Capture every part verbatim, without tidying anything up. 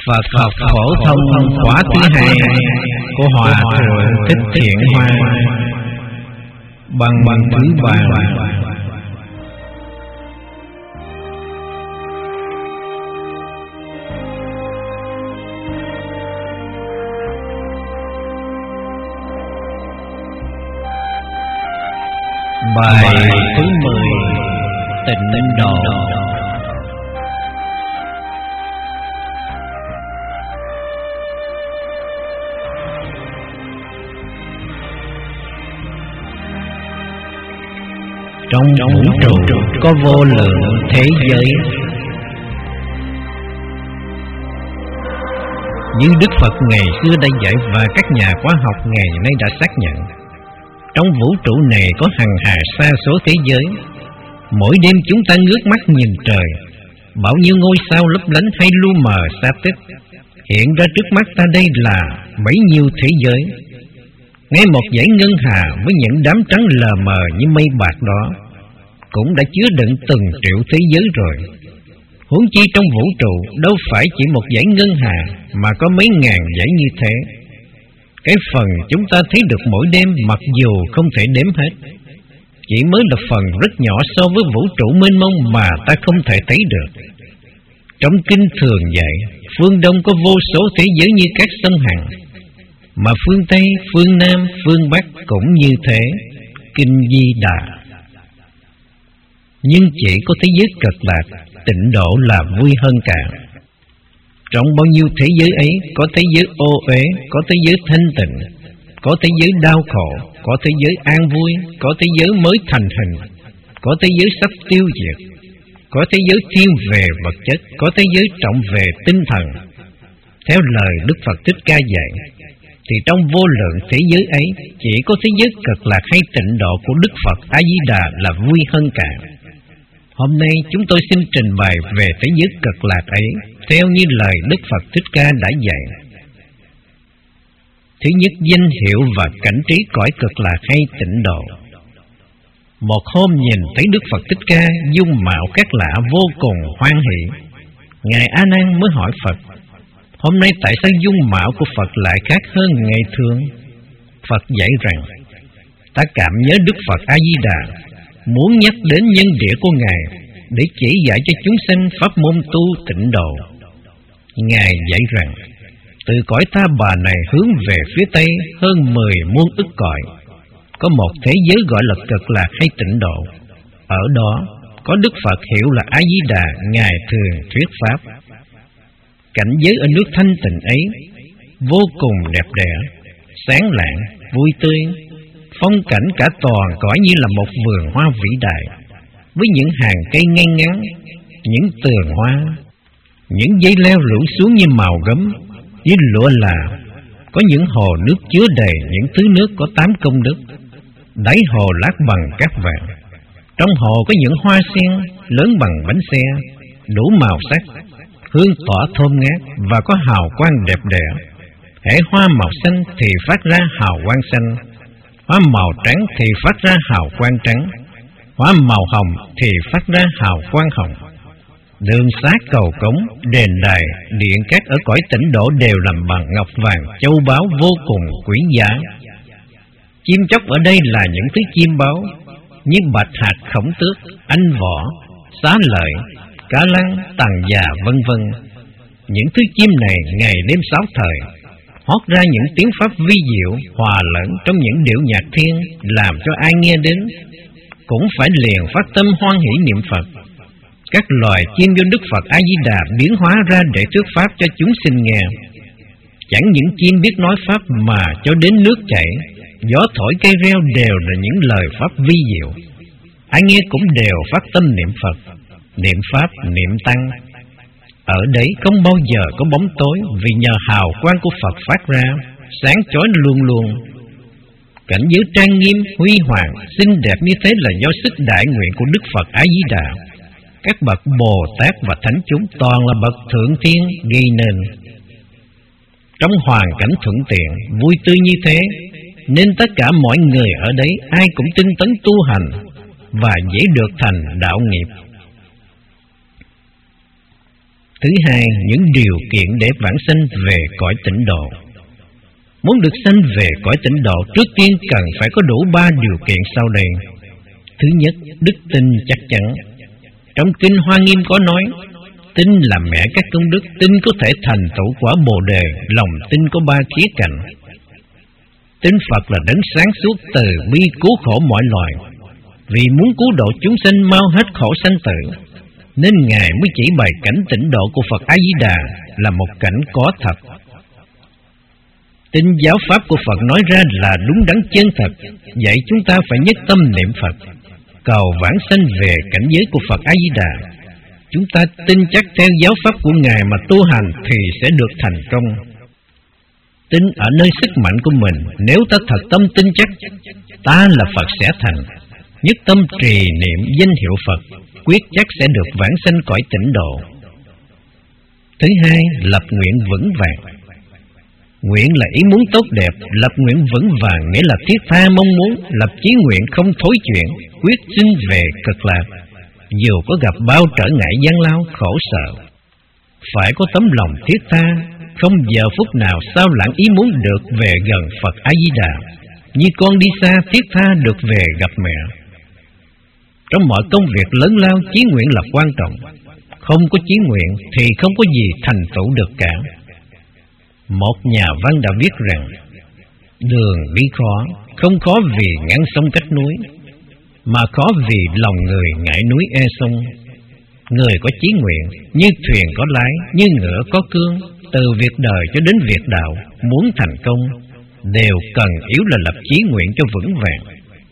Phật học phổ thông khóa thứ hai của Hòa Thượng Thích Thiện Hoa, bằng bằng thứ ba. Bài thứ mười, Tịnh Độ. Trong vũ trụ có vô lượng thế giới, như Đức Phật ngày xưa đã dạy và các nhà khoa học ngày nay đã xác nhận. Trong vũ trụ này có hằng hà sa số thế giới. Mỗi đêm chúng ta ngước mắt nhìn trời, bao nhiêu ngôi sao lấp lánh hay lu mờ xa tích hiện ra trước mắt ta. Đây là bấy nhiêu thế giới. Ngay một dãy ngân hà với những đám trắng lờ mờ như mây bạc đó cũng đã chứa đựng từng triệu thế giới rồi. Huống chi trong vũ trụ đâu phải chỉ một dãy ngân hà mà có mấy ngàn dãy như thế. Cái phần chúng ta thấy được mỗi đêm mặc dù không thể đếm hết, chỉ mới là phần rất nhỏ so với vũ trụ mênh mông mà ta không thể thấy được. Trong kinh thường dạy, phương Đông có vô số thế giới như các sông Hằng, mà phương Tây, phương Nam, phương Bắc cũng như thế. Kinh Di Đà. Nhưng chỉ có thế giới Cực Lạc, Tịnh Độ là vui hơn cả. Trong bao nhiêu thế giới ấy, có thế giới ô uế, có thế giới thanh tịnh, có thế giới đau khổ, có thế giới an vui, có thế giới mới thành hình, có thế giới sắp tiêu diệt, có thế giới thiên về vật chất, có thế giới trọng về tinh thần. Theo lời Đức Phật Thích Ca dạy, thì trong vô lượng thế giới ấy, chỉ có thế giới Cực Lạc hay Tịnh Độ của Đức Phật A Di Đà là vui hơn cả. Hôm nay chúng tôi xin trình bày về thế giới Cực Lạc ấy theo như lời Đức Phật Thích Ca đã dạy. Thứ nhất, danh hiệu và cảnh trí cõi Cực Lạc hay Tịnh Độ. Một hôm nhìn thấy Đức Phật Thích Ca dung mạo khác lạ vô cùng hoan hỷ, Ngài A Nan mới hỏi Phật: hôm nay tại sao dung mạo của Phật lại khác hơn ngày thường? Phật dạy rằng: ta cảm nhớ Đức Phật A Di Đà muốn nhắc đến nhân địa của Ngài để chỉ dạy cho chúng sanh pháp môn tu tịnh độ. Ngài dạy rằng: từ cõi Ta Bà này hướng về phía Tây hơn mười muôn ức cõi, có một thế giới gọi là Cực Lạc hay Tịnh Độ. Ở đó có Đức Phật hiệu là A Di Đà, Ngài thường thuyết pháp. Cảnh giới ở nước thanh tịnh ấy vô cùng đẹp đẽ, sáng lạng, vui tươi. Phong cảnh cả toàn cõi như là một vườn hoa vĩ đại, với những hàng cây ngay ngắn, những tường hoa, những dây leo rủ xuống như màu gấm, như lụa là. Có những hồ nước chứa đầy những thứ nước có tám công đức, đáy hồ lát bằng cát vàng. Trong hồ có những hoa sen lớn bằng bánh xe, đủ màu sắc, hương tỏa thơm ngát và có hào quang đẹp đẽ. Hễ hoa màu xanh thì phát ra hào quang xanh, hoa màu trắng thì phát ra hào quang trắng, hoa màu hồng thì phát ra hào quang hồng. Đường xá cầu cống, đền đài, điện các ở cõi Tịnh Độ đều làm bằng ngọc vàng, châu báu vô cùng quý giá. Chim chóc ở đây là những thứ chim báu như bạch hạc, khổng tước, anh võ, xá lợi, cá lăng, tằng già vân vân. Những thứ chim này ngày đêm sáu thời hót ra những tiếng pháp vi diệu, hòa lẫn trong những điệu nhạc thiên, làm cho ai nghe đến cũng phải liền phát tâm hoan hỷ niệm Phật. Các loài chim do Đức Phật A Di Đà biến hóa ra để thuyết pháp cho chúng sinh nghe. Chẳng những chim biết nói pháp mà cho đến nước chảy, gió thổi cây reo đều là những lời pháp vi diệu. Ai nghe cũng đều phát tâm niệm Phật, niệm pháp, niệm tăng. Ở đấy không bao giờ có bóng tối, vì nhờ hào quang của Phật phát ra, sáng chói luôn luôn. Cảnh giới trang nghiêm, huy hoàng, xinh đẹp như thế là do sức đại nguyện của Đức Phật A Di Đà. Các bậc Bồ Tát và Thánh chúng toàn là bậc thượng thiên gây nên. Trong hoàn cảnh thuận tiện, vui tươi như thế, nên tất cả mọi người ở đấy ai cũng tinh tấn tu hành và dễ được thành đạo nghiệp. Thứ hai, những điều kiện để vãng sanh về cõi tịnh độ. Muốn được sanh về cõi tịnh độ, trước tiên cần phải có đủ ba điều kiện sau đây. Thứ nhất, đức tin chắc chắn. Trong kinh Hoa Nghiêm có nói, tin là mẹ các công đức, tin có thể thành tựu quả Bồ đề, lòng tin có ba khía cạnh. Tin Phật là đấng sáng suốt từ bi cứu khổ mọi loài, vì muốn cứu độ chúng sanh mau hết khổ sanh tử, nên Ngài mới chỉ bày cảnh tịnh độ của Phật A-di-đà là một cảnh có thật. Tin giáo pháp của Phật nói ra là đúng đắn chân thật, vậy chúng ta phải nhất tâm niệm Phật, cầu vãng sanh về cảnh giới của Phật A-di-đà. Chúng ta tin chắc theo giáo pháp của Ngài mà tu hành thì sẽ được thành công. Tin ở nơi sức mạnh của mình. Nếu ta thật tâm tin chắc ta là Phật sẽ thành, nhất tâm trì niệm danh hiệu Phật, quyết chắc sẽ được vãng sanh cõi tịnh độ. Thứ hai, lập nguyện vững vàng. Nguyện là ý muốn tốt đẹp, lập nguyện vững vàng nghĩa là thiết tha mong muốn, lập chí nguyện không thối chuyển, quyết sinh về cực lạc, dù có gặp bao trở ngại gian lao khổ sở. Phải có tấm lòng thiết tha, không giờ phút nào sao lãng ý muốn được về gần Phật A-di-đà, như con đi xa thiết tha được về gặp mẹ. Trong mọi công việc lớn lao, chí nguyện là quan trọng. Không có chí nguyện thì không có gì thành tựu được cả. Một nhà văn đã viết rằng, đường đi khó, không khó vì ngăn sông cách núi, mà khó vì lòng người ngại núi e sông. Người có chí nguyện, như thuyền có lái, như ngựa có cương, từ việc đời cho đến việc đạo, muốn thành công, đều cần yếu là lập chí nguyện cho vững vàng.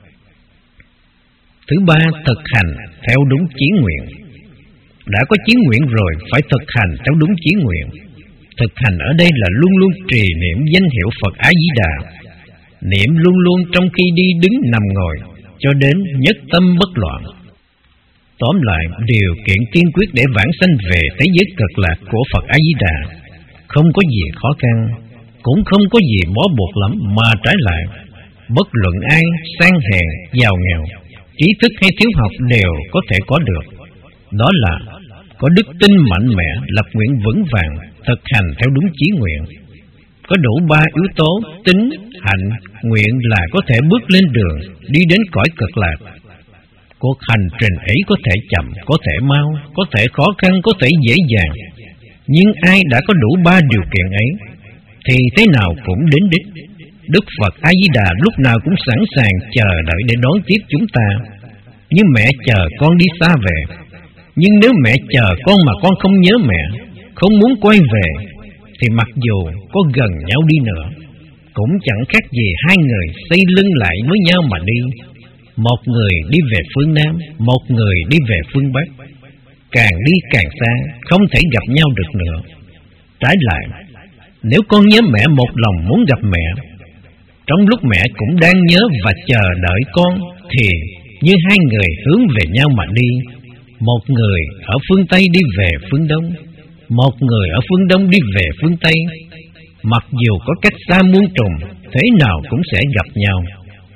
Thứ ba, thực hành theo đúng chí nguyện. Đã có chí nguyện rồi, phải thực hành theo đúng chí nguyện. Thực hành ở đây là luôn luôn trì niệm danh hiệu Phật A-di-đà, niệm luôn luôn trong khi đi đứng nằm ngồi, cho đến nhất tâm bất loạn. Tóm lại, điều kiện tiên quyết để vãng sanh về thế giới cực lạc của Phật A-di-đà không có gì khó khăn, cũng không có gì bó buộc lắm, mà trái lại, bất luận ai, sang hèn, giàu nghèo, trí thức hay thiếu học đều có thể có được. Đó là có đức tin mạnh mẽ, lập nguyện vững vàng, thực hành theo đúng chí nguyện. Có đủ ba yếu tố tín, hạnh, nguyện là có thể bước lên đường đi đến cõi cực lạc. Cuộc hành trình ấy có thể chậm, có thể mau, có thể khó khăn, có thể dễ dàng, nhưng ai đã có đủ ba điều kiện ấy thì thế nào cũng đến đích. Đức Phật A-di-đà lúc nào cũng sẵn sàng chờ đợi để đón tiếp chúng ta, như mẹ chờ con đi xa về. Nhưng nếu mẹ chờ con mà con không nhớ mẹ, không muốn quay về, thì mặc dù có gần nhau đi nữa, cũng chẳng khác gì hai người xây lưng lại với nhau mà đi. Một người đi về phương Nam, một người đi về phương Bắc. Càng đi càng xa, không thể gặp nhau được nữa. Trái lại, nếu con nhớ mẹ một lòng muốn gặp mẹ, trong lúc mẹ cũng đang nhớ và chờ đợi con, thì như hai người hướng về nhau mà đi. Một người ở phương Tây đi về phương Đông, một người ở phương Đông đi về phương Tây. Mặc dù có cách xa muôn trùng, thế nào cũng sẽ gặp nhau.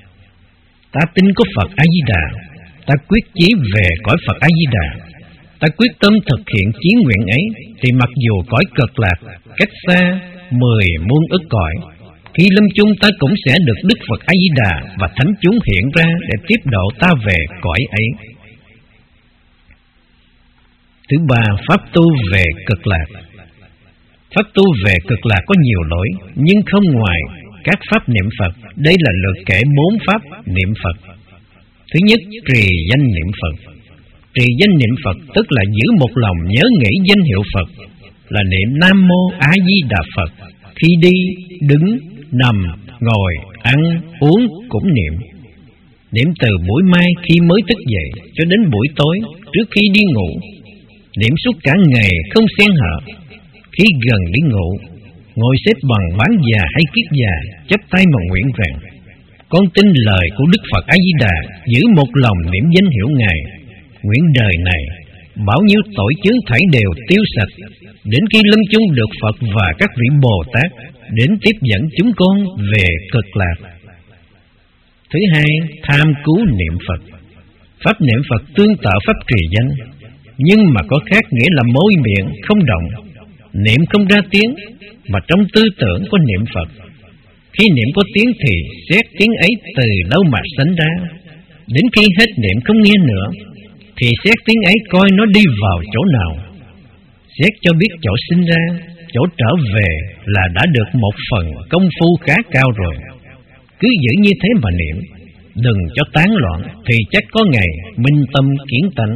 Ta tin có Phật A-di-đà, ta quyết chí về cõi Phật A-di-đà, ta quyết tâm thực hiện chí nguyện ấy, thì mặc dù cõi cực lạc cách xa mười muôn ức cõi, khi lâm chung ta cũng sẽ được Đức Phật A-di-đà và thánh chúng hiện ra để tiếp độ ta về cõi ấy. Thứ ba, pháp tu về cực lạc. Pháp tu về cực lạc có nhiều lỗi, nhưng không ngoài các pháp niệm Phật. Đây là lượt kể bốn pháp niệm Phật. Thứ nhất, trì danh niệm Phật. Trì danh niệm Phật tức là giữ một lòng nhớ nghĩ danh hiệu Phật, là niệm Nam Mô A Di Đà Phật. Khi đi, đứng, nằm, ngồi, ăn, uống cũng niệm. Niệm từ buổi mai khi mới thức dậy cho đến buổi tối trước khi đi ngủ. Niệm suốt cả ngày không xen hở. Khi gần đi ngủ, ngồi xếp bằng bán già hay kiết già, chắp tay mà nguyện rằng: con tin lời của Đức Phật A Di Đà, giữ một lòng niệm danh hiệu Ngài. Nguyện đời này bao nhiêu tội chướng thảy đều tiêu sạch, đến khi lâm chung được Phật và các vị Bồ Tát đến tiếp dẫn chúng con về cực lạc. Thứ hai, tham cứu niệm Phật. Pháp niệm Phật tương tự pháp trì danh. Nhưng mà có khác nghĩa là môi miệng không động, niệm không ra tiếng, mà trong tư tưởng có niệm Phật. Khi niệm có tiếng thì xét tiếng ấy từ đâu mà sanh ra. Đến khi hết niệm không nghe nữa thì xét tiếng ấy coi nó đi vào chỗ nào. Xét cho biết chỗ sinh ra, chỗ trở về là đã được một phần công phu khá cao rồi. Cứ giữ như thế mà niệm, đừng cho tán loạn, thì chắc có ngày minh tâm kiến tánh.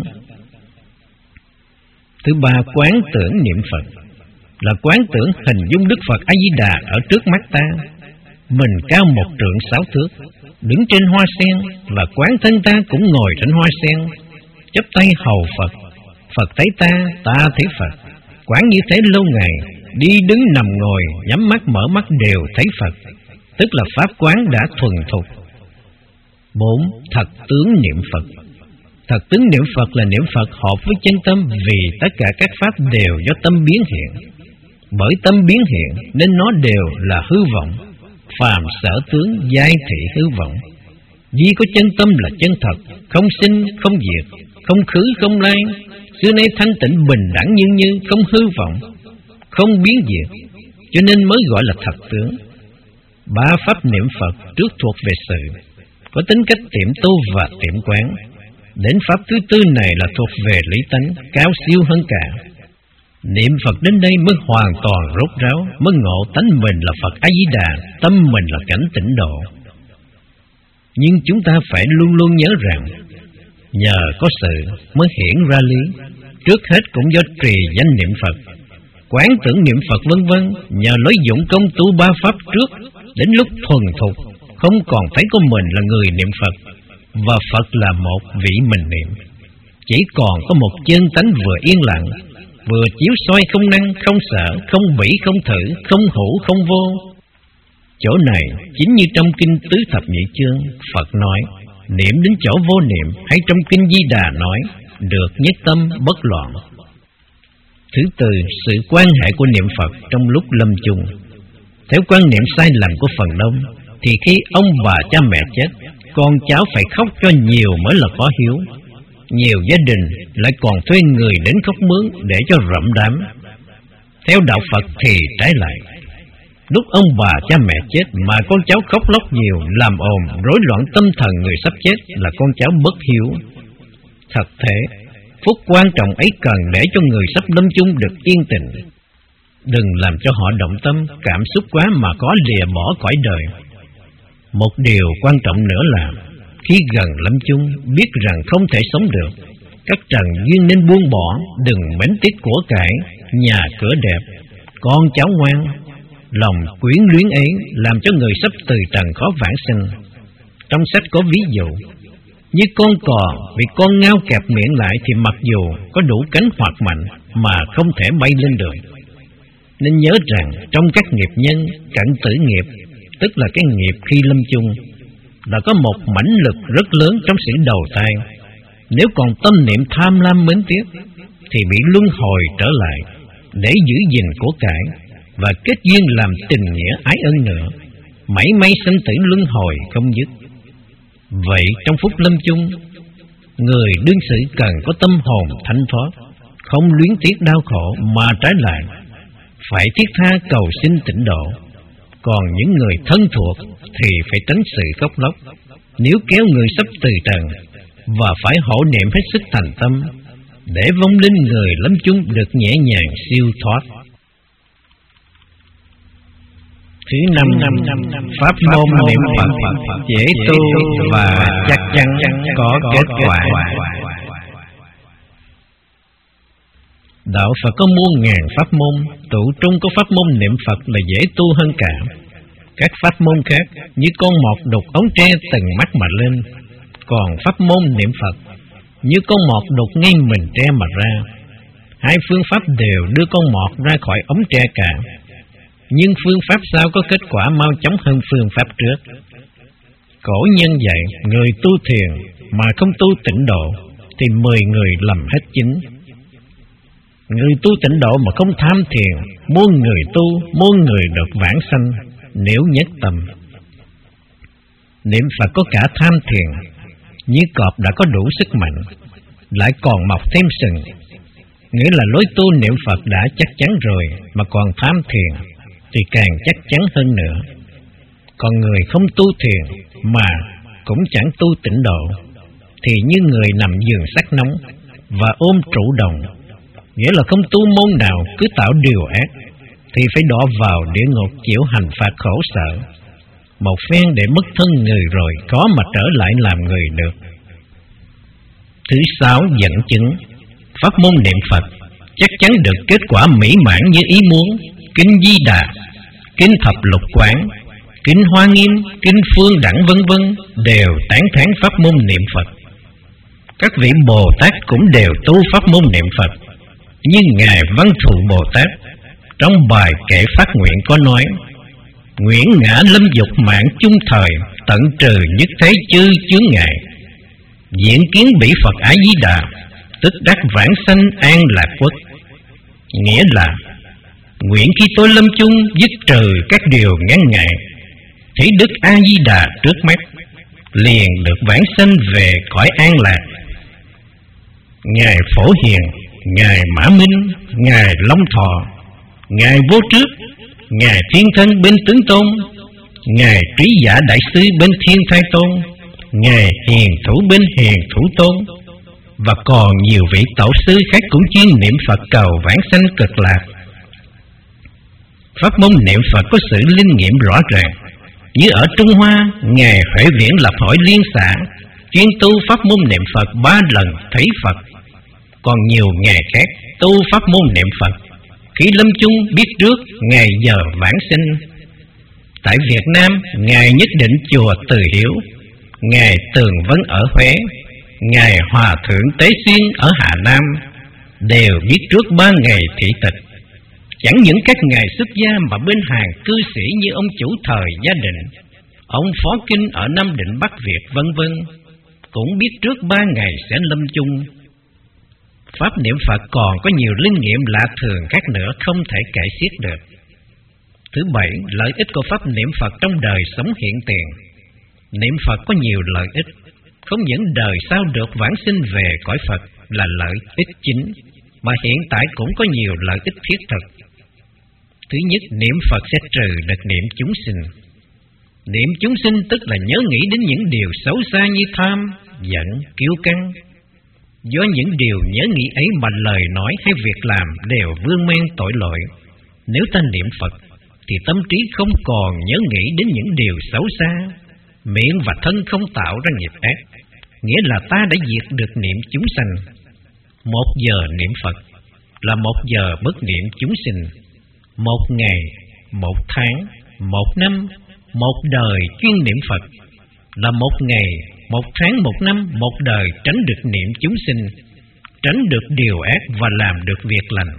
Thứ ba, quán tưởng niệm Phật là quán tưởng hình dung Đức Phật A Di Đà ở trước mắt ta. Mình cao một trượng sáu thước, đứng trên hoa sen, và quán thân ta cũng ngồi trên hoa sen, chắp tay hầu Phật. Phật thấy ta, ta thấy Phật. Quán như thế lâu ngày, đi đứng nằm ngồi, nhắm mắt mở mắt đều thấy Phật, tức là pháp quán đã thuần thục. Bốn, thật tướng niệm Phật. Thật tướng niệm Phật là niệm Phật hợp với chân tâm, vì tất cả các pháp đều do tâm biến hiện. Bởi tâm biến hiện nên nó đều là hư vọng. Phàm sở tướng giai thị hư vọng. Duy có chân tâm là chân thật, không sinh, không diệt, không khứ, không lai, xưa nay thanh tịnh bình đẳng như như, không hư vọng, không biến diệt, cho nên mới gọi là thật tướng. Ba pháp niệm Phật trước thuộc về sự, có tính cách tiệm tu và tiệm quán. Đến pháp thứ tư này là thuộc về lý tánh, cao siêu hơn cả. Niệm Phật đến đây mới hoàn toàn rốt ráo, mới ngộ tánh mình là Phật A Di Đà, tâm mình là cảnh tịnh độ. Nhưng chúng ta phải luôn luôn nhớ rằng, nhờ có sự mới hiển ra lý. Trước hết cũng do trì danh niệm Phật, quán tưởng niệm Phật vân vân, nhờ lợi dụng công tu ba pháp trước, đến lúc thuần thục, không còn thấy có mình là người niệm Phật, và Phật là một vị mình niệm. Chỉ còn có một chân tánh vừa yên lặng, vừa chiếu soi không năng, không sợ, không bỉ, không thử, không hữu, không vô. Chỗ này chính như trong kinh Tứ Thập Nhị Chương, Phật nói, niệm đến chỗ vô niệm, hay trong kinh Di Đà nói, được nhất tâm bất loạn. Thứ tư, sự quan hệ của niệm Phật trong lúc lâm chung. Theo quan niệm sai lầm của phần đông, thì khi ông bà cha mẹ chết, con cháu phải khóc cho nhiều mới là có hiếu. Nhiều gia đình lại còn thuê người đến khóc mướn để cho rậm đám. Theo đạo Phật thì trái lại, lúc ông bà cha mẹ chết mà con cháu khóc lóc nhiều, làm ồn, rối loạn tâm thần người sắp chết là con cháu bất hiếu. Thật thế, phúc quan trọng ấy cần để cho người sắp lâm chung được yên tĩnh. Đừng làm cho họ động tâm, cảm xúc quá mà có lìa bỏ cõi đời. Một điều quan trọng nữa là, khi gần lâm chung, biết rằng không thể sống được, các trần duyên nên buông bỏ, đừng mến tiếc của cải, nhà cửa đẹp, con cháu ngoan. Lòng quyến luyến ấy làm cho người sắp từ trần khó vãng sinh. Trong sách có ví dụ, như con cò bị con ngao kẹp miệng lại thì mặc dù có đủ cánh hoạt mạnh mà không thể bay lên được. Nên nhớ rằng trong các nghiệp nhân, cận tử nghiệp, tức là cái nghiệp khi lâm chung, là có một mãnh lực rất lớn trong sự đầu thai. Nếu còn tâm niệm tham lam mến tiếc thì bị luân hồi trở lại để giữ gìn của cải và kết duyên làm tình nghĩa ái ân nữa, mảy may sinh tử luân hồi không dứt. Vậy trong phút lâm chung, người đương sự cần có tâm hồn thanh thoát, không luyến tiếc đau khổ, mà trái lại phải thiết tha cầu xin tịnh độ. Còn những người thân thuộc thì phải tránh sự khóc lóc, nếu kéo người sắp từ trần, và phải hộ niệm hết sức thành tâm, để vong linh người lâm chung được nhẹ nhàng siêu thoát. Thứ năm, pháp môn niệm Phật dễ tu và chắc chắn có kết quả. Đạo Phật có muôn ngàn pháp môn, tụ trung có pháp môn niệm Phật là dễ tu hơn cả. Các pháp môn khác như con mọt đục ống tre từng mắt mà lên, còn pháp môn niệm Phật như con mọt đục ngay mình tre mà ra. Hai phương pháp đều đưa con mọt ra khỏi ống tre cả, nhưng phương pháp sau có kết quả mau chóng hơn phương pháp trước. Cổ nhân dạy, người tu thiền mà không tu tịnh độ thì mười người lầm hết chính. Người tu tịnh độ mà không tham thiền, muôn người tu, muôn người được vãng sanh, nếu nhất tâm. Niệm Phật có cả tham thiền, như cọp đã có đủ sức mạnh, lại còn mọc thêm sừng, Nghĩa là lối tu niệm Phật đã chắc chắn rồi, mà còn tham thiền thì càng chắc chắn hơn nữa. Còn người không tu thiền mà cũng chẳng tu tịnh độ thì như người nằm giường sắt nóng và ôm trụ đồng, nghĩa là không tu môn nào cứ tạo điều ác thì phải đọa vào địa ngục chịu hành phạt khổ sở. Một phen để mất thân người rồi có mà trở lại làm người được. Thứ sáu, dẫn chứng. Pháp môn niệm Phật chắc chắn được kết quả mỹ mãn như ý muốn. Kinh Di Đà, kinh Thập Lục Quán, kinh Hoa Nghiêm, kinh Phương Đẳng vân vân đều tán thán pháp môn niệm Phật. Các vị Bồ Tát cũng đều tu pháp môn niệm Phật. Như Ngài Văn Thù Bồ Tát trong bài kệ phát nguyện có nói: nguyện ngã lâm dục mạng chung thời, tận trừ nhất thế chư chướng ngại, diễn kiến bỉ Phật Ái Di Đà, tức đắc vãng sanh an lạc quốc. Nghĩa là nguyện khi tôi lâm chung dứt trừ các điều ngăn ngại, thấy Đức A Di Đà trước mắt, liền được vãng sanh về cõi an lạc. Ngài Phổ Hiền, Ngài Mã Minh, Ngài Long Thọ, Ngài Vô Trước, Ngài Thiên Thân bên Tướng Tôn, Ngài Trí Giả Đại Sư bên Thiên Thai Tôn, Ngài Hiền Thủ bên Hiền Thủ Tôn, và còn nhiều vị tổ sư khác cũng chuyên niệm Phật cầu vãng sanh cực lạc. Pháp môn niệm Phật có sự linh nghiệm rõ ràng. Như ở Trung Hoa, Ngài Huệ Viễn lập hội liên xã chuyên tu pháp môn niệm Phật ba lần thấy Phật. Còn nhiều Ngài khác tu pháp môn niệm Phật khi lâm chung biết trước ngày giờ vãng sinh. Tại Việt Nam, Ngài Nhất Định chùa Từ Hiếu, Ngài Tường Vân ở Huế, Ngài Hòa Thượng Tế Xuyên ở Hà Nam đều biết trước ba ngày thị tịch. Chẳng những các ngài xuất gia mà bên hàng cư sĩ như ông chủ thời Gia Định, ông Phó Kinh ở Nam Định Bắc Việt vân vân cũng biết trước ba ngày sẽ lâm chung. Pháp niệm Phật còn có nhiều linh nghiệm lạ thường khác nữa không thể kể xiết được. Thứ bảy, lợi ích của pháp niệm Phật trong đời sống hiện tiền. Niệm Phật có nhiều lợi ích, không những đời sau được vãng sinh về cõi Phật là lợi ích chính, mà hiện tại cũng có nhiều lợi ích thiết thực. Thứ nhất, niệm Phật sẽ trừ được niệm chúng sinh. Niệm chúng sinh tức là nhớ nghĩ đến những điều xấu xa như tham, giận, kiêu căng. Do những điều nhớ nghĩ ấy mà lời nói hay việc làm đều vương men tội lỗi. Nếu ta niệm Phật thì tâm trí không còn nhớ nghĩ đến những điều xấu xa, miệng và thân không tạo ra nghiệp ác, nghĩa là ta đã diệt được niệm chúng sanh. Một giờ niệm Phật là một giờ bất niệm chúng sinh. Một ngày, một tháng, một năm, một đời chuyên niệm Phật là một ngày, một tháng, một năm, một đời tránh được niệm chúng sinh, tránh được điều ác và làm được việc lành.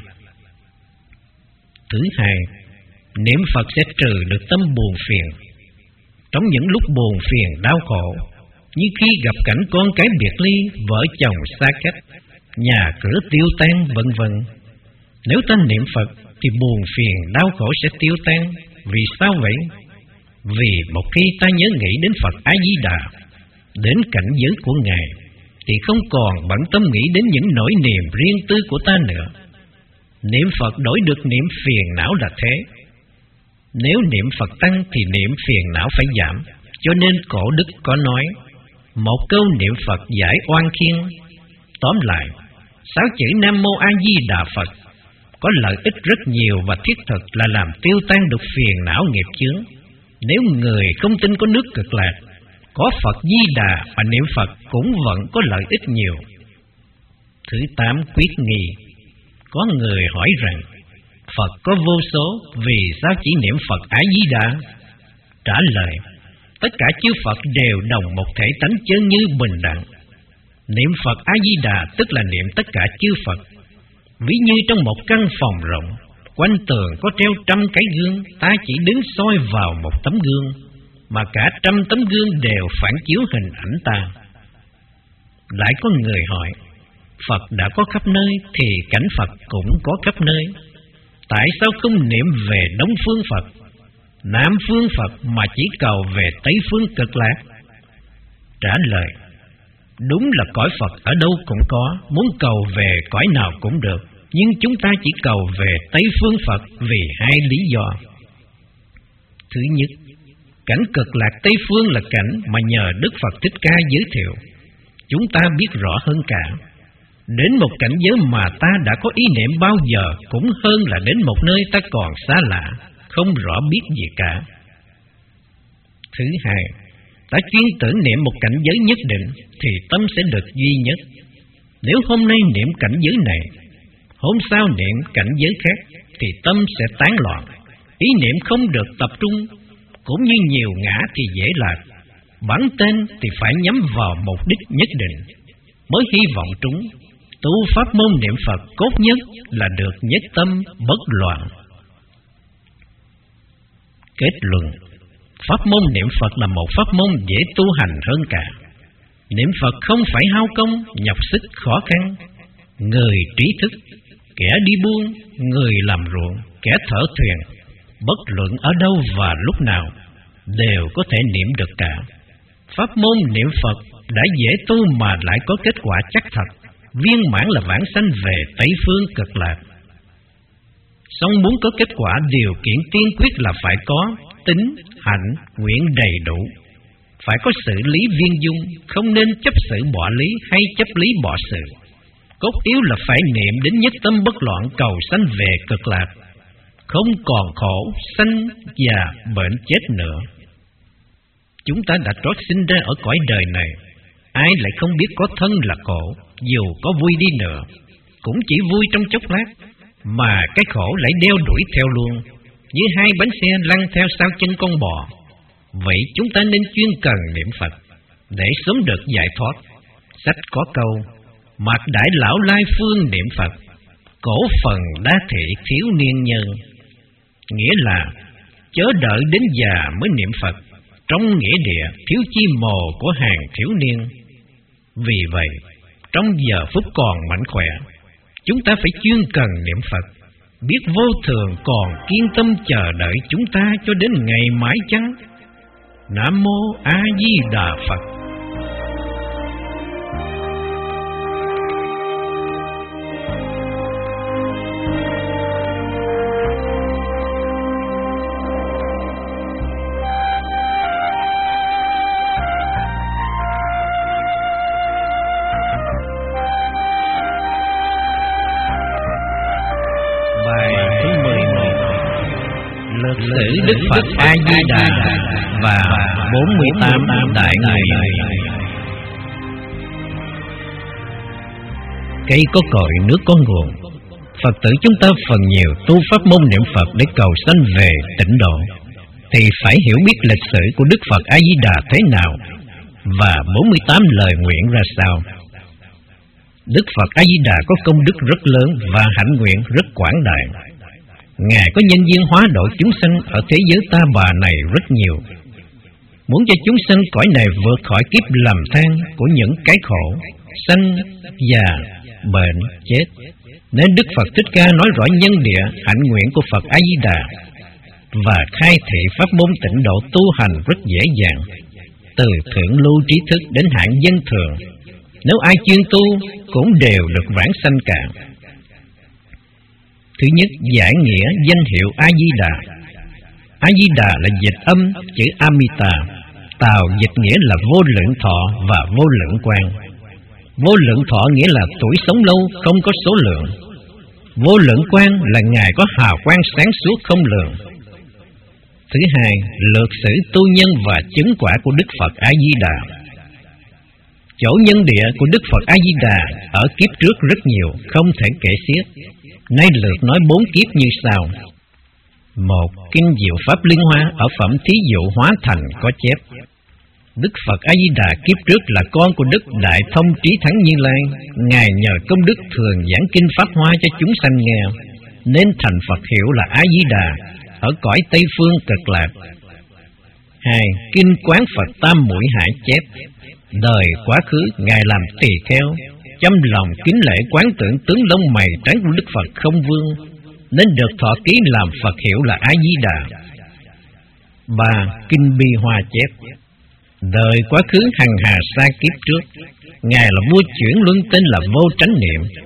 Thứ hai, niệm Phật sẽ trừ được tâm buồn phiền. Trong những lúc buồn phiền đau khổ, như khi gặp cảnh con cái biệt ly, vợ chồng xa cách, nhà cửa tiêu tan vân vân, nếu ta niệm Phật thì buồn phiền đau khổ sẽ tiêu tan. Vì sao vậy? Vì một khi ta nhớ nghĩ đến Phật A Di Đà, đến cảnh giới của Ngài, thì không còn bận tâm nghĩ đến những nỗi niềm riêng tư của ta nữa. Niệm Phật đổi được niệm phiền não là thế. Nếu niệm Phật tăng thì niệm phiền não phải giảm. Cho nên cổ đức có nói: một câu niệm Phật giải oan khiên. Tóm lại, sáu chữ Nam Mô A Di Đà Phật có lợi ích rất nhiều và thiết thực là làm tiêu tan được phiền não nghiệp chướng. Nếu người không tin có nước cực lạc, có Phật Di Đà và niệm Phật cũng vẫn có lợi ích nhiều. Thứ tám, quyết nghi. Có người hỏi rằng Phật có vô số, vì sao chỉ niệm Phật A Di Đà? Trả lời: tất cả chư Phật đều đồng một thể tánh chân như bình đẳng. Niệm Phật A Di Đà tức là niệm tất cả chư Phật. Ví như trong một căn phòng rộng, quanh tường có treo trăm cái gương, ta chỉ đứng soi vào một tấm gương, mà cả trăm tấm gương đều phản chiếu hình ảnh ta. Lại có người hỏi: Phật đã có khắp nơi thì cảnh Phật cũng có khắp nơi, tại sao không niệm về Đông phương Phật, Nam phương Phật mà chỉ cầu về Tây phương cực lạc? Trả lời: đúng là cõi Phật ở đâu cũng có, muốn cầu về cõi nào cũng được, Nhưng chúng ta chỉ cầu về Tây Phương Phật vì hai lý do. Thứ nhất, cảnh Cực Lạc Tây Phương là cảnh mà nhờ Đức Phật Thích Ca giới thiệu, chúng ta biết rõ hơn cả. Đến một cảnh giới mà ta đã có ý niệm bao giờ cũng hơn là đến một nơi ta còn xa lạ, không rõ biết gì cả. Thứ hai, ta chuyên tưởng niệm một cảnh giới nhất định thì tâm sẽ được duy nhất. Nếu hôm nay niệm cảnh giới này, hôm sau niệm cảnh giới khác thì tâm sẽ tán loạn, ý niệm không được tập trung, cũng như nhiều ngã thì dễ lạc. Bản tên thì phải nhắm vào mục đích nhất định, mới hy vọng trúng. Tu pháp môn niệm Phật cốt nhất là được nhất tâm bất loạn. Kết luận, pháp môn niệm Phật là một pháp môn dễ tu hành hơn cả. Niệm Phật không phải hao công, nhọc sức khó khăn. Người trí thức, kẻ đi buôn, người làm ruộng, kẻ thợ thuyền, bất luận ở đâu và lúc nào, đều có thể niệm được cả. Pháp môn niệm Phật đã dễ tu mà lại có kết quả chắc thật, viên mãn là vãng sanh về Tây Phương Cực Lạc. Song muốn có kết quả, điều kiện tiên quyết là phải có tính, hạnh, nguyện đầy đủ. Phải có sự lý viên dung, không nên chấp sự bỏ lý hay chấp lý bỏ sự. Cốt yếu là phải niệm đến nhất tâm bất loạn, cầu sanh về Cực Lạc, không còn khổ, sanh, già, bệnh, chết nữa. Chúng ta đã trót sinh ra ở cõi đời này, ai lại không biết có thân là khổ, dù có vui đi nữa, cũng chỉ vui trong chốc lát, mà cái khổ lại đeo đuổi theo luôn, như hai bánh xe lăn theo sau chân con bò. Vậy chúng ta nên chuyên cần niệm Phật, để sớm được giải thoát. Sách có câu, mạc đại lão lai phương niệm Phật, cổ phần đa thị thiếu niên nhân. Nghĩa là, chớ đợi đến già mới niệm Phật, trong nghĩa địa thiếu chi mồ của hàng thiếu niên. Vì vậy, trong giờ phút còn mạnh khỏe, chúng ta phải chuyên cần niệm Phật, biết vô thường còn kiên tâm chờ đợi chúng ta cho đến ngày mãi chăng. Nam mô A Di Đà Phật. Sử Đức Phật A Di Đà và bốn mươi tám đại nguyện. Cây có cội, nước có nguồn. Phật tử chúng ta phần nhiều tu pháp môn niệm Phật để cầu sanh về tịnh độ, thì phải hiểu biết lịch sử của Đức Phật A Di Đà thế nào và bốn mươi tám lời nguyện ra sao. Đức Phật A Di Đà có công đức rất lớn và hạnh nguyện rất quảng đại. Ngài có nhân duyên hóa độ chúng sanh ở thế giới ta bà này rất nhiều, muốn cho chúng sanh cõi này vượt khỏi kiếp lầm than của những cái khổ sanh, già, bệnh, chết. Nên Đức Phật Thích Ca nói rõ nhân địa hạnh nguyện của Phật A Di Đà và khai thị pháp môn tịnh độ tu hành rất dễ dàng, từ thượng lưu trí thức đến hạng dân thường. Nếu ai chuyên tu cũng đều được vãng sanh cả. Thứ nhất, giải nghĩa danh hiệu A Di Đà. A Di Đà là dịch âm chữ Amita, tào dịch nghĩa là vô lượng thọ và vô lượng quang. Vô lượng thọ nghĩa là tuổi sống lâu không có số lượng. Vô lượng quang là Ngài có hào quang sáng suốt không lường. Thứ hai, lược sử tu nhân và chứng quả của Đức Phật A Di Đà. Chỗ nhân địa của Đức Phật A Di Đà ở kiếp trước rất nhiều, không thể kể xiết. Nay lượt nói bốn kiếp như sau. Một, kinh diệu pháp liên hoa ở phẩm thí dụ hóa thành có chép. Đức Phật A Di Đà kiếp trước là con của Đức Đại Thông Trí Thắng Như Lai. Ngài nhờ công đức thường giảng kinh pháp hoa cho chúng sanh nghe, nên thành Phật hiệu là A Di Đà ở cõi Tây Phương Cực Lạc. Hai, kinh quán Phật Tam Muội Hải chép. Đời quá khứ Ngài làm tỳ kheo, chăm lòng kính lễ quán tưởng tướng lông mày trắng của Đức Phật Không Vương, nên được thọ ký làm Phật hiệu là A Di Đà. Ba, kinh Bi Hoa chép. Đời quá khứ hằng hà sa kiếp trước, Ngài là vua chuyển luân tên là Vô Tránh Niệm.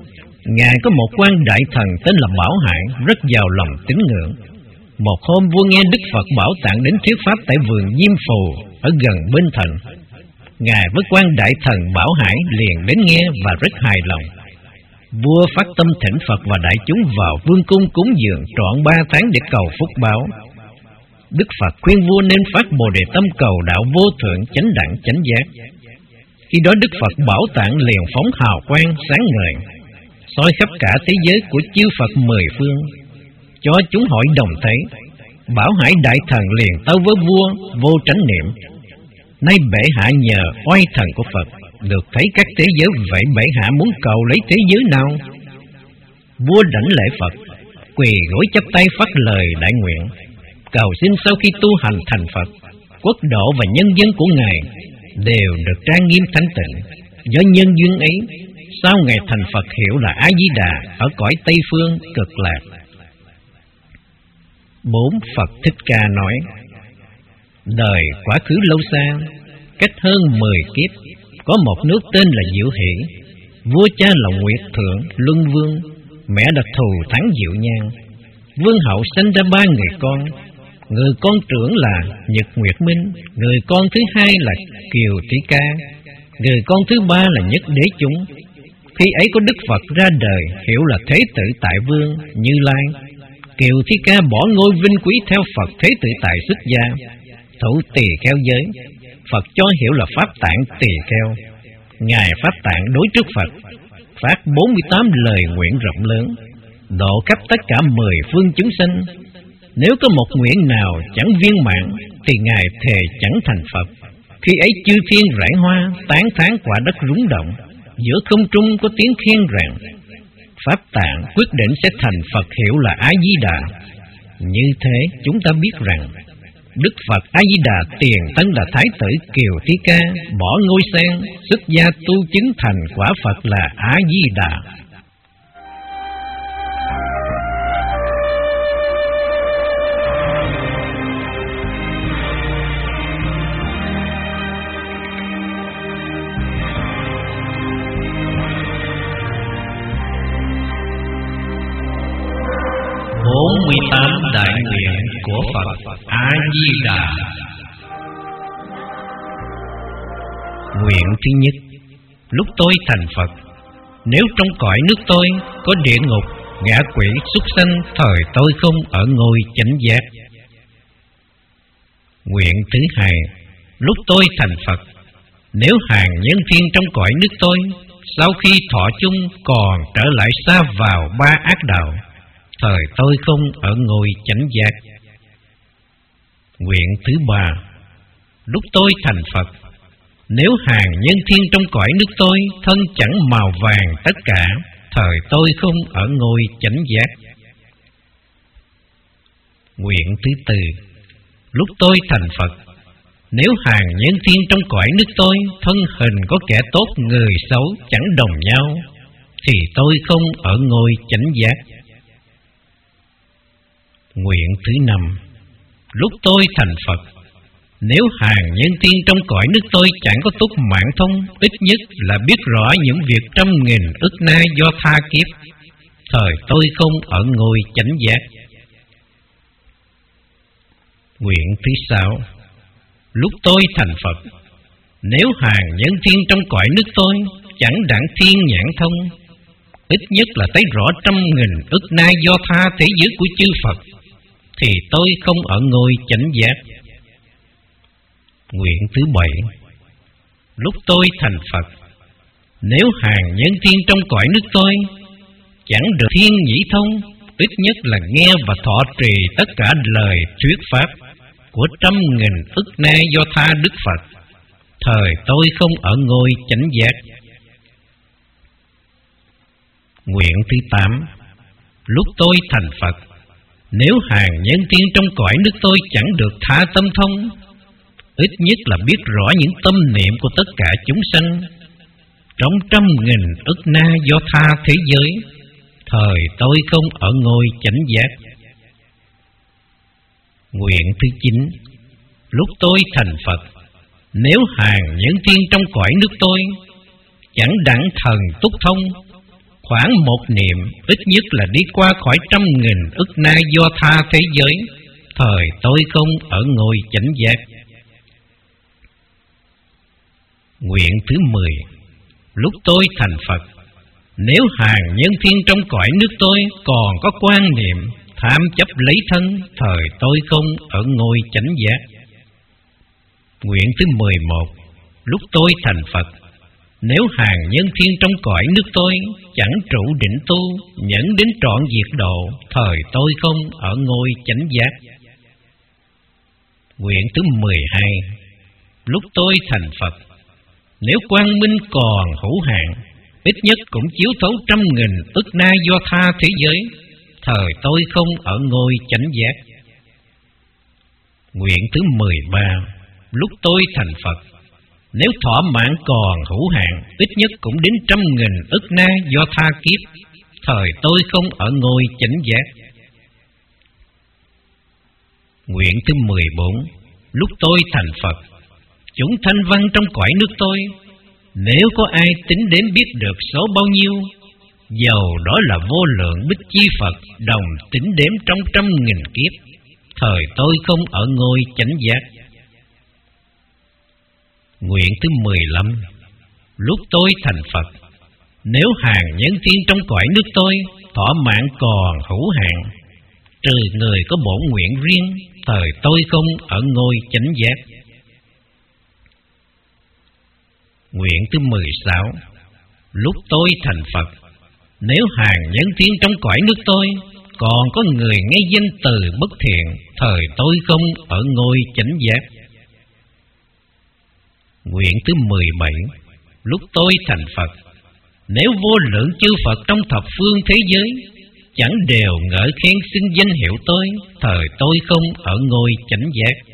Ngài có một quan đại thần tên là Bảo Hải, rất giàu lòng tín ngưỡng. Một hôm vua nghe Đức Phật Bảo Tạng đến thuyết pháp tại vườn Diêm Phù ở gần bên thành. Ngài với quan đại thần Bảo Hải liền đến nghe và rất hài lòng. Vua phát tâm thỉnh Phật và đại chúng vào vương cung cúng dường trọn ba tháng để cầu phúc báo. Đức Phật khuyên vua nên phát Bồ Đề tâm cầu đạo vô thượng chánh đẳng chánh giác. Khi đó Đức Phật Bảo Tạng liền phóng hào quang sáng ngời, soi khắp cả thế giới của chư Phật mười phương, cho chúng hội đồng thấy. Bảo Hải đại thần liền tâu với vua vô tránh niệm: nay bệ hạ nhờ oai thần của Phật được thấy các thế giới, vậy bệ hạ muốn cầu lấy thế giới nào? Vua đảnh lễ Phật, quỳ gối chắp tay phát lời đại nguyện, cầu xin sau khi tu hành thành Phật, quốc độ và nhân dân của Ngài đều được trang nghiêm thanh tịnh. Do nhân duyên ấy, sau Ngài thành Phật hiệu là A Di Đà ở cõi Tây phương Cực Lạc. Bốn. Phật Thích Ca nói: đời quá khứ lâu xa, cách hơn mười kiếp, có một nước tên là Diệu Hỷ. Vua cha là Nguyệt Thượng Luân Vương, mẹ là Thù Thắng Diệu Nhan. Vương hậu sinh ra ba người con. Người con trưởng là Nhật Nguyệt Minh, người con thứ hai là Kiều Tỷ Ca, người con thứ ba là Nhất Đế Chúng. Khi ấy có Đức Phật ra đời, hiệu là Thế Tử Tại Vương Như Lai. Kiều Thi Ca bỏ ngôi vinh quý theo Phật Thế Tử Tại xuất gia, thủ tỳ kheo giới. Phật cho hiểu là Pháp Tạng tỳ kheo. Ngài Pháp Tạng đối trước Phật, phát bốn mươi tám lời nguyện rộng lớn, độ khắp tất cả mười phương chúng sinh. Nếu có một nguyện nào chẳng viên mãn, thì Ngài thề chẳng thành Phật. Khi ấy chư thiên rải hoa, tán thán quả đất rúng động, giữa không trung có tiếng khen rằng: Pháp Tạng quyết định sẽ thành Phật hiệu là A Di Đà. Như thế chúng ta biết rằng Đức Phật A Di Đà tiền thân là Thái tử Kiều Thi Ca, bỏ ngôi sen, xuất gia tu chứng thành quả Phật là A Di Đà. bốn mươi tám đại nguyện của Phật A Di Đà. Nguyện thứ nhất: lúc tôi thành Phật, nếu trong cõi nước tôi có địa ngục, ngạ quỷ, súc sanh, thời tôi không ở ngôi chánh giác. Nguyện thứ hai: lúc tôi thành Phật, nếu hàng nhân thiên trong cõi nước tôi sau khi thọ chung còn trở lại xa vào ba ác đạo, thời tôi không ở ngôi chánh giác. Nguyện thứ ba: lúc tôi thành Phật, nếu hàng nhân thiên trong cõi nước tôi thân chẳng màu vàng tất cả, thời tôi không ở ngôi chánh giác. Nguyện thứ tư: lúc tôi thành Phật, nếu hàng nhân thiên trong cõi nước tôi thân hình có kẻ tốt người xấu chẳng đồng nhau, thì tôi không ở ngôi chánh giác. Nguyện thứ năm: lúc tôi thành Phật, nếu hàng nhân thiên trong cõi nước tôi chẳng có túc mạng thông, ít nhất là biết rõ những việc trăm nghìn ức nay do tha kiếp, thời tôi không ở ngôi chánh giác. Nguyện thứ sáu: lúc tôi thành Phật, nếu hàng nhân thiên trong cõi nước tôi chẳng đặng thiên nhãn thông, ít nhất là thấy rõ trăm nghìn ức nay do tha thế giới của chư Phật, thì tôi không ở ngôi chánh giác. Nguyện thứ bảy: lúc tôi thành Phật, nếu hàng nhân thiên trong cõi nước tôi chẳng được thiên nhĩ thông, ít nhất là nghe và thọ trì tất cả lời thuyết pháp của trăm nghìn ức nay do tha Đức Phật, thời tôi không ở ngôi chánh giác. Nguyện thứ tám: lúc tôi thành Phật, nếu hàng nhân thiên trong cõi nước tôi chẳng được tha tâm thông, ít nhất là biết rõ những tâm niệm của tất cả chúng sanh trong trăm nghìn ức na do tha thế giới, thời tôi không ở ngôi chánh giác. Nguyện thứ chín: lúc tôi thành Phật, nếu hàng nhân thiên trong cõi nước tôi chẳng đặng thần túc thông, khoảng một niệm ít nhất là đi qua khỏi trăm nghìn ức na do tha thế giới, thời tôi không ở ngôi chánh giác. Nguyện thứ mười. Lúc tôi thành Phật, nếu hàng nhân thiên trong cõi nước tôi còn có quan niệm tham chấp lấy thân, thời tôi không ở ngôi chánh giác. Nguyện thứ mười một. Lúc tôi thành Phật, nếu hàng nhân thiên trong cõi nước tôi chẳng trụ định tu, nhẫn đến trọn diệt độ, thời tôi không ở ngôi chánh giác. Nguyện thứ mười hai. Lúc tôi thành Phật, nếu quang minh còn hữu hạn, ít nhất cũng chiếu thấu trăm nghìn ức na do tha thế giới, thời tôi không ở ngôi chánh giác. Nguyện thứ mười ba. Lúc tôi thành Phật, nếu thọ mạng còn hữu hạn, ít nhất cũng đến trăm nghìn ức na do tha kiếp, thời tôi không ở ngôi chánh giác. Nguyện thứ mười bốn. Lúc tôi thành Phật, chúng thanh văn trong cõi nước tôi, nếu có ai tính đến biết được số bao nhiêu, dầu đó là vô lượng bích chi Phật đồng tính đếm trong trăm nghìn kiếp, thời tôi không ở ngôi chánh giác. Nguyện thứ mười lăm. Lúc tôi thành Phật, nếu hàng nhân thiên trong cõi nước tôi thọ mạng còn hữu hạn, trừ người có bổn nguyện riêng, thời tôi không ở ngôi chánh giác. Nguyện thứ mười sáu. Lúc tôi thành Phật, nếu hàng nhân thiên trong cõi nước tôi còn có người nghe danh từ bất thiện, thời tôi không ở ngôi chánh giác. Nguyện thứ mười bảy. Lúc tôi thành Phật, nếu vô lượng chư Phật trong thập phương thế giới chẳng đều ngợi khen xưng danh hiệu tôi, thời tôi không ở ngôi chánh giác.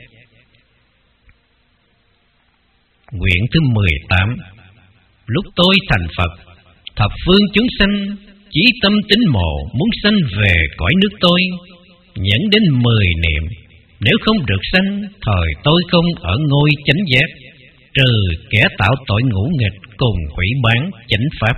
Nguyện thứ mười tám. Lúc tôi thành Phật, thập phương chúng sanh chí tâm tín mộ muốn sanh về cõi nước tôi, nhẫn đến mười niệm, nếu không được sanh, thời tôi không ở ngôi chánh giác, trừ kẻ tạo tội ngũ nghịch cùng hủy bán chánh pháp.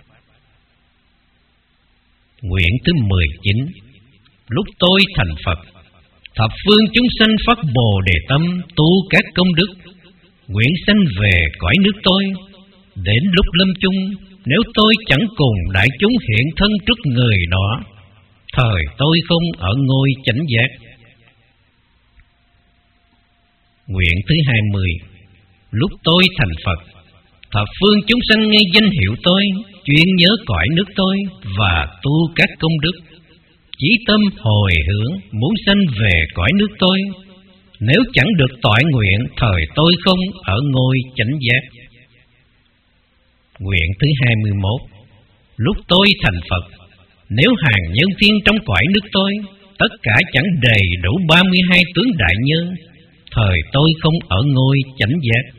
Nguyện thứ mười chín. Lúc tôi thành Phật, thập phương chúng sanh phát bồ đề tâm tu các công đức, nguyện sanh về cõi nước tôi. Đến lúc lâm chung, nếu tôi chẳng cùng đại chúng hiện thân trước người đó, thời tôi không ở ngôi chánh giác. Nguyện thứ hai mươi. Lúc tôi thành Phật, thập phương chúng sanh nghe danh hiệu tôi, chuyên nhớ cõi nước tôi và tu các công đức, chí tâm hồi hướng muốn sanh về cõi nước tôi, nếu chẳng được toại nguyện, thời tôi không ở ngôi chánh giác. Nguyện thứ hai mươi mốt. Lúc tôi thành Phật, nếu hàng nhân thiên trong cõi nước tôi tất cả chẳng đầy đủ ba mươi hai tướng đại nhân, thời tôi không ở ngôi chánh giác.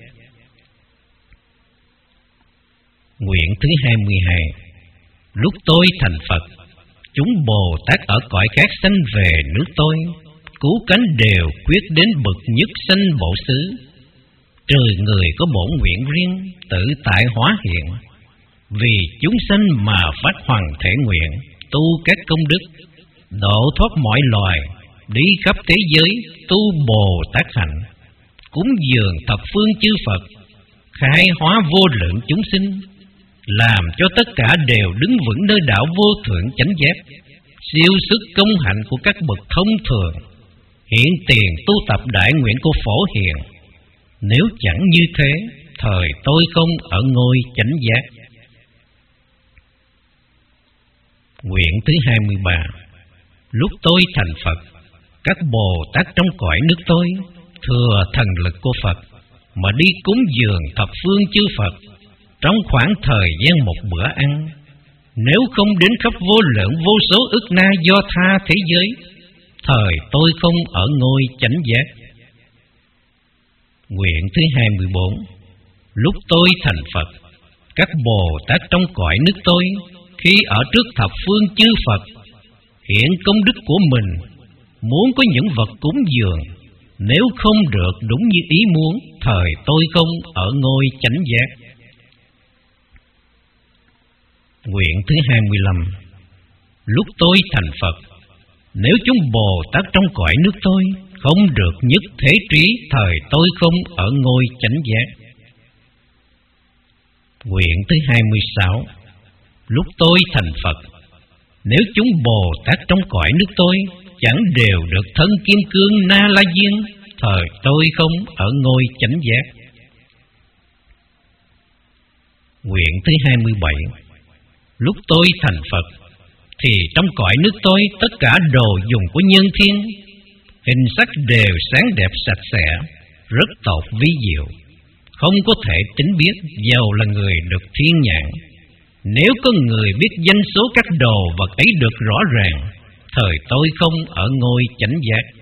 Nguyện thứ hai mươi hai. Lúc tôi thành Phật, chúng Bồ Tát ở cõi khác sanh về nước tôi, cứu cánh đều quyết đến bậc nhất sanh bộ xứ, trừ người có bổn nguyện riêng tự tại hóa hiện, vì chúng sanh mà phát hoàng thể nguyện, tu các công đức, độ thoát mọi loài, đi khắp thế giới tu Bồ Tát hạnh, cúng dường thập phương chư Phật, khai hóa vô lượng chúng sinh, làm cho tất cả đều đứng vững nơi đạo vô thượng chánh giác, siêu sức công hạnh của các bậc thông thường, hiện tiền tu tập đại nguyện của Phổ Hiền. Nếu chẳng như thế, thời tôi không ở ngôi chánh giác. Nguyện thứ hai mươi ba. Lúc tôi thành Phật, các Bồ Tát trong cõi nước tôi thừa thần lực của Phật mà đi cúng dường thập phương chư Phật trong khoảng thời gian một bữa ăn, nếu không đến khắp vô lượng vô số ức na do tha thế giới, thời tôi không ở ngôi chánh giác. Nguyện thứ hai mươi bốn. Lúc tôi thành Phật, các Bồ Tát trong cõi nước tôi khi ở trước thập phương chư Phật hiện công đức của mình, muốn có những vật cúng dường, nếu không được đúng như ý muốn, thời tôi không ở ngôi chánh giác. Nguyện thứ hai mươi lăm. Lúc tôi thành Phật, nếu chúng Bồ Tát trong cõi nước tôi không được nhất thế trí, thời tôi không ở ngôi chánh giác. Nguyện thứ hai mươi sáu. Lúc tôi thành Phật, nếu chúng Bồ Tát trong cõi nước tôi chẳng đều được thân kim cương Na La Diên, thời tôi không ở ngôi chánh giác. Nguyện thứ hai mươi bảy. Lúc tôi thành Phật, thì trong cõi nước tôi tất cả đồ dùng của nhân thiên, hình sắc đều sáng đẹp sạch sẽ, rất tột vi diệu, không có thể tính biết, dầu là người được thiên nhãn. Nếu có người biết danh số các đồ vật ấy được rõ ràng, thời tôi không ở ngôi chánh giác.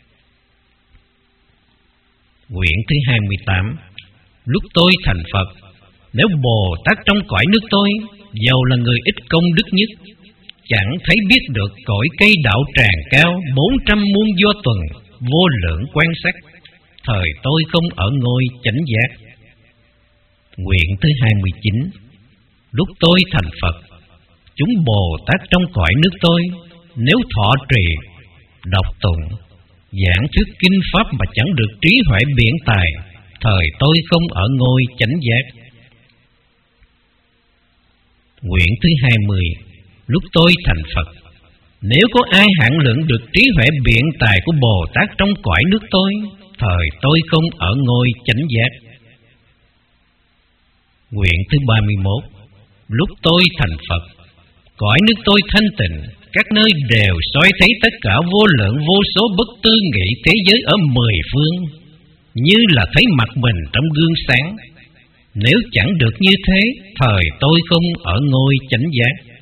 Nguyện thứ hai mươi tám. Lúc tôi thành Phật, nếu Bồ Tát trong cõi nước tôi, dầu là người ít công đức nhất, chẳng thấy biết được cõi cây đạo tràng cao bốn trăm muôn do tuần, vô lượng quan sát, thời tôi không ở ngôi chánh giác. Nguyện thứ hai mươi chín. Lúc tôi thành Phật, chúng Bồ Tát trong cõi nước tôi, nếu thọ trì, đọc tụng, giảng thuyết kinh pháp mà chẳng được trí huệ biện tài, thời tôi không ở ngôi chánh giác. Nguyện thứ hai mươi. Lúc tôi thành Phật, nếu có ai hạn lượng được trí huệ biện tài của Bồ Tát trong cõi nước tôi, thời tôi không ở ngôi chánh giác. Nguyện thứ ba mươi mốt. Lúc tôi thành Phật, cõi nước tôi thanh tịnh, các nơi đều soi thấy tất cả vô lượng vô số bất tư nghị thế giới ở mười phương, như là thấy mặt mình trong gương sáng. Nếu chẳng được như thế, thời tôi không ở ngôi chánh giác.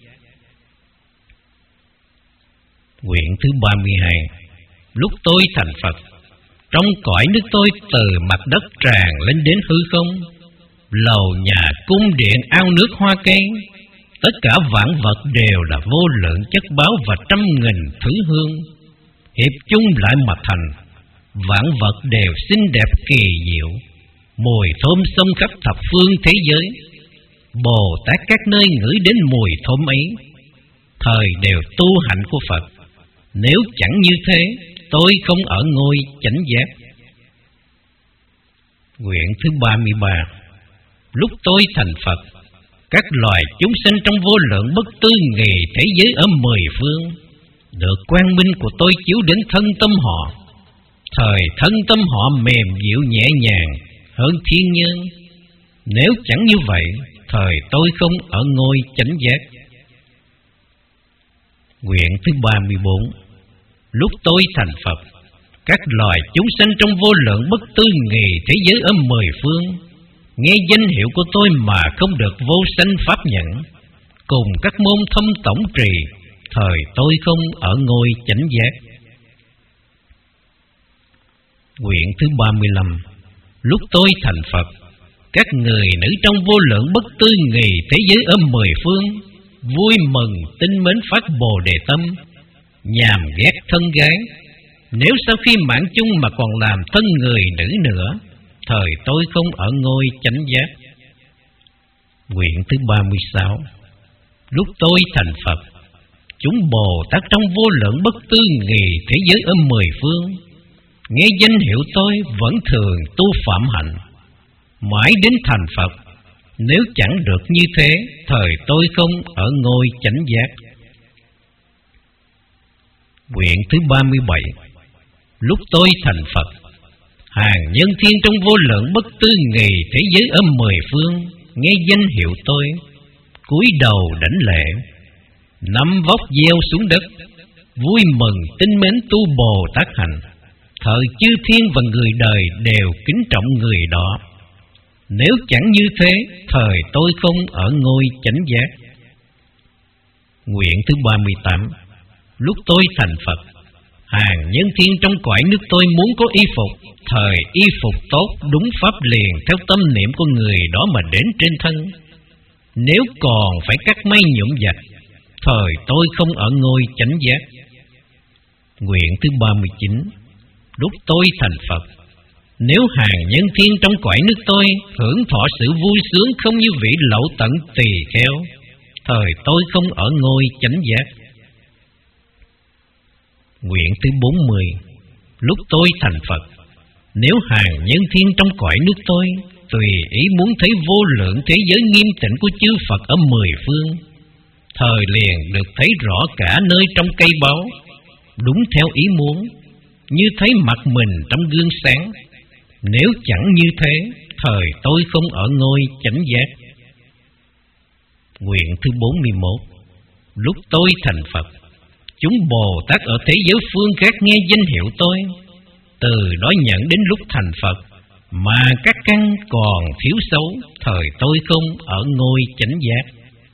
Nguyện thứ ba mươi hai. Lúc tôi thành Phật, trong cõi nước tôi từ mặt đất tràn lên đến hư không, lầu nhà cung điện ao nước hoa cây, tất cả vạn vật đều là vô lượng chất báo và trăm nghìn thứ hương, hiệp chung lại mà thành. Vạn vật đều xinh đẹp kỳ diệu, mùi thơm xông khắp thập phương thế giới. Bồ Tát các nơi ngửi đến mùi thơm ấy, thời đều tu hạnh của Phật. Nếu chẳng như thế, tôi không ở ngôi chánh giác. Nguyện thứ ba mươi ba. Lúc tôi thành Phật, các loài chúng sinh trong vô lượng bất tư nghì thế giới ở mười phương, được quang minh của tôi chiếu đến thân tâm họ, thời thân tâm họ mềm dịu nhẹ nhàng hơn thiên nhân. Nếu chẳng như vậy, thời tôi không ở ngôi chánh giác. Nguyện thứ ba mươi bốn. Lúc tôi thành Phật, các loài chúng sinh trong vô lượng bất tư nghì thế giới ở mười phương, nghe danh hiệu của tôi mà không được vô sanh pháp nhẫn, cùng các môn thâm tổng trì, thời tôi không ở ngôi chánh giác. Nguyện thứ ba mươi lăm. Lúc tôi thành Phật, các người nữ trong vô lượng bất tư nghì thế giới ở mười phương, vui mừng tinh mến phát Bồ Đề tâm, nhàm ghét thân gái. Nếu sau khi mãn chung mà còn làm thân người nữ nữa, thời tôi không ở ngôi chánh giác. Nguyện thứ ba mươi sáu. Lúc tôi thành Phật, chúng Bồ Tát trong vô lượng bất tư nghì thế giới ở mười phương, nghe danh hiệu tôi vẫn thường tu phạm hạnh, mãi đến thành Phật. Nếu chẳng được như thế, thời tôi không ở ngôi chánh giác. Nguyện thứ ba mươi bảy. Lúc tôi thành Phật, hàng nhân thiên trong vô lượng bất tư nghì thế giới ở mười phương, nghe danh hiệu tôi, cúi đầu đảnh lễ, nắm vóc gieo xuống đất, vui mừng tinh mến tu Bồ Tát hành. Thời chư thiên và người đời đều kính trọng người đó. Nếu chẳng như thế, thời tôi không ở ngôi chánh giác. Nguyện thứ ba mươi tám. Lúc tôi thành Phật, hàng nhân thiên trong cõi nước tôi muốn có y phục, thời y phục tốt đúng pháp liền theo tâm niệm của người đó mà đến trên thân. Nếu còn phải cắt may nhuộm dạch, thời tôi không ở ngôi chánh giác. Nguyện thứ ba mươi chín. Lúc tôi thành Phật, nếu hàng nhân thiên trong cõi nước tôi hưởng thọ sự vui sướng không như vị lậu tận tỳ kheo, thời tôi không ở ngôi chánh giác. Nguyện thứ bốn mươi. Lúc tôi thành Phật, nếu hàng nhân thiên trong cõi nước tôi tùy ý muốn thấy vô lượng thế giới nghiêm tịnh của chư Phật ở mười phương, thời liền được thấy rõ cả nơi trong cây báu, đúng theo ý muốn, như thấy mặt mình trong gương sáng. Nếu chẳng như thế, thời tôi không ở ngôi chánh giác. Nguyện thứ bốn mươi mốt. Lúc tôi thành Phật, chúng Bồ Tát ở thế giới phương khác nghe danh hiệu tôi, từ đó nhận đến lúc thành Phật mà các căn còn thiếu xấu, thời tôi không ở ngôi chánh giác.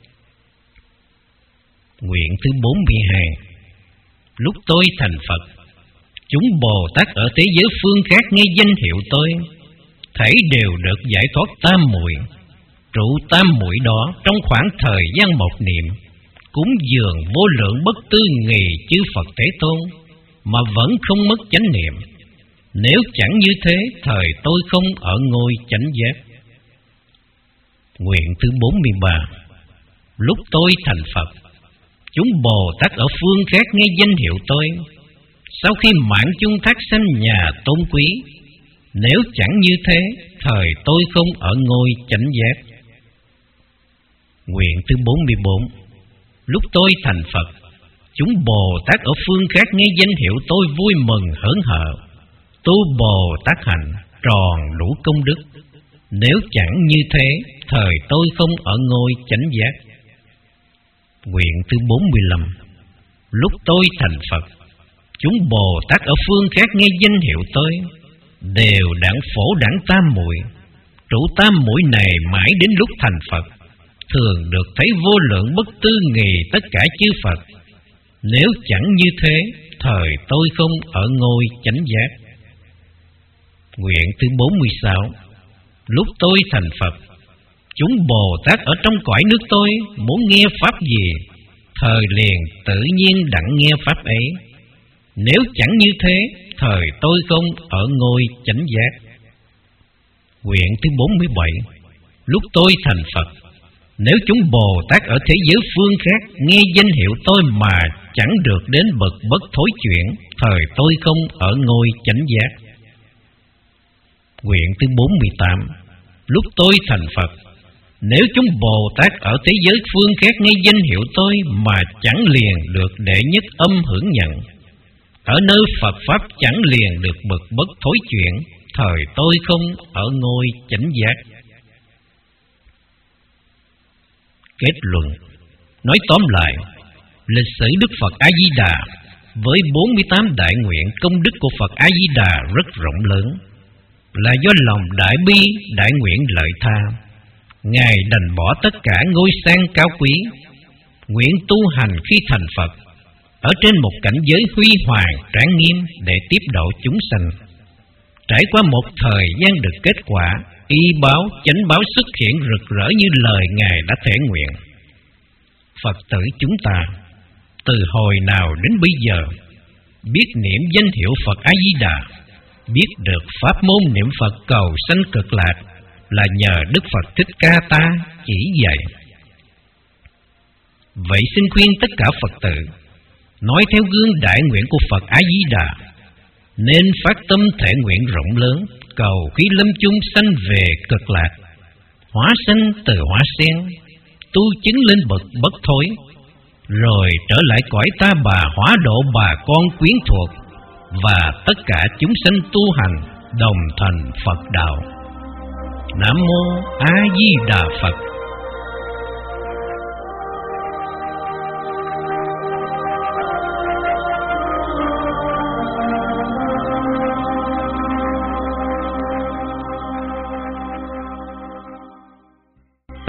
Nguyện thứ bốn mươi hai. Lúc tôi thành Phật, chúng Bồ Tát ở thế giới phương khác nghe danh hiệu tôi, thảy đều được giải thoát tam muội. Trụ tam muội đó trong khoảng thời gian một niệm, cúng dường vô lượng bất tư nghì chư Phật Thế Tôn, mà vẫn không mất chánh niệm. Nếu chẳng như thế, thời tôi không ở ngôi chánh giác. Nguyện thứ bốn mươi ba. Lúc tôi thành Phật, chúng Bồ Tát ở phương khác nghe danh hiệu tôi, sau khi mãn chung thác sanh nhà tôn quý. Nếu chẳng như thế, thời tôi không ở ngôi chánh giác. Nguyện thứ bốn mươi bốn. Lúc tôi thành Phật, chúng Bồ Tát ở phương khác nghe danh hiệu tôi vui mừng hớn hở, tu Bồ Tát hạnh tròn đủ công đức. Nếu chẳng như thế, thời tôi không ở ngôi chánh giác. Nguyện thứ bốn mươi lăm. Lúc tôi thành Phật, chúng Bồ Tát ở phương khác nghe danh hiệu tôi, đều đẳng phổ đẳng tam muội. Trụ tam muội này mãi đến lúc thành Phật, thường được thấy vô lượng bất tư nghì tất cả chư Phật. Nếu chẳng như thế, thời tôi không ở ngôi chánh giác. Nguyện thứ bốn mươi sáu. Lúc tôi thành Phật, chúng Bồ Tát ở trong cõi nước tôi muốn nghe pháp gì, thời liền tự nhiên đặng nghe pháp ấy. Nếu chẳng như thế, thời tôi không ở ngôi chánh giác. Nguyện thứ bốn mươi bảy. Lúc tôi thành Phật, nếu chúng Bồ Tát ở thế giới phương khác nghe danh hiệu tôi mà chẳng được đến bậc bất thối chuyển, thời tôi không ở ngôi chánh giác. Nguyện thứ bốn mươi tám. Lúc tôi thành Phật, nếu chúng Bồ Tát ở thế giới phương khác nghe danh hiệu tôi mà chẳng liền được đệ nhất âm hưởng nhận, ở nơi Phật Pháp chẳng liền được bậc bất thối chuyển, thời tôi không ở ngôi chánh giác. Kết luận. Nói tóm lại, lịch sử Đức Phật A-di-đà với bốn mươi tám đại nguyện công đức của Phật A-di-đà rất rộng lớn, là do lòng đại bi đại nguyện lợi tha. Ngài đành bỏ tất cả ngôi sang cao quý, nguyện tu hành khi thành Phật ở trên một cảnh giới huy hoàng tráng nghiêm để tiếp độ chúng sanh. Trải qua một thời gian được kết quả, y báo chánh báo xuất hiện rực rỡ như lời Ngài đã thể nguyện. Phật tử chúng ta từ hồi nào đến bây giờ biết niệm danh hiệu Phật A-di-đà, biết được pháp môn niệm Phật cầu sanh cực lạc là nhờ Đức Phật Thích Ca ta chỉ dạy. Vậy xin khuyên tất cả Phật tử nói theo gương đại nguyện của Phật A-di-đà, nên phát tâm thể nguyện rộng lớn, cầu khi lâm chung sanh về cực lạc, hóa sanh từ hóa sen, tu chứng lên bậc bất thối, rồi trở lại cõi ta bà hóa độ bà con quyến thuộc, và tất cả chúng sanh tu hành đồng thành Phật đạo. Nam mô A Di Đà Phật.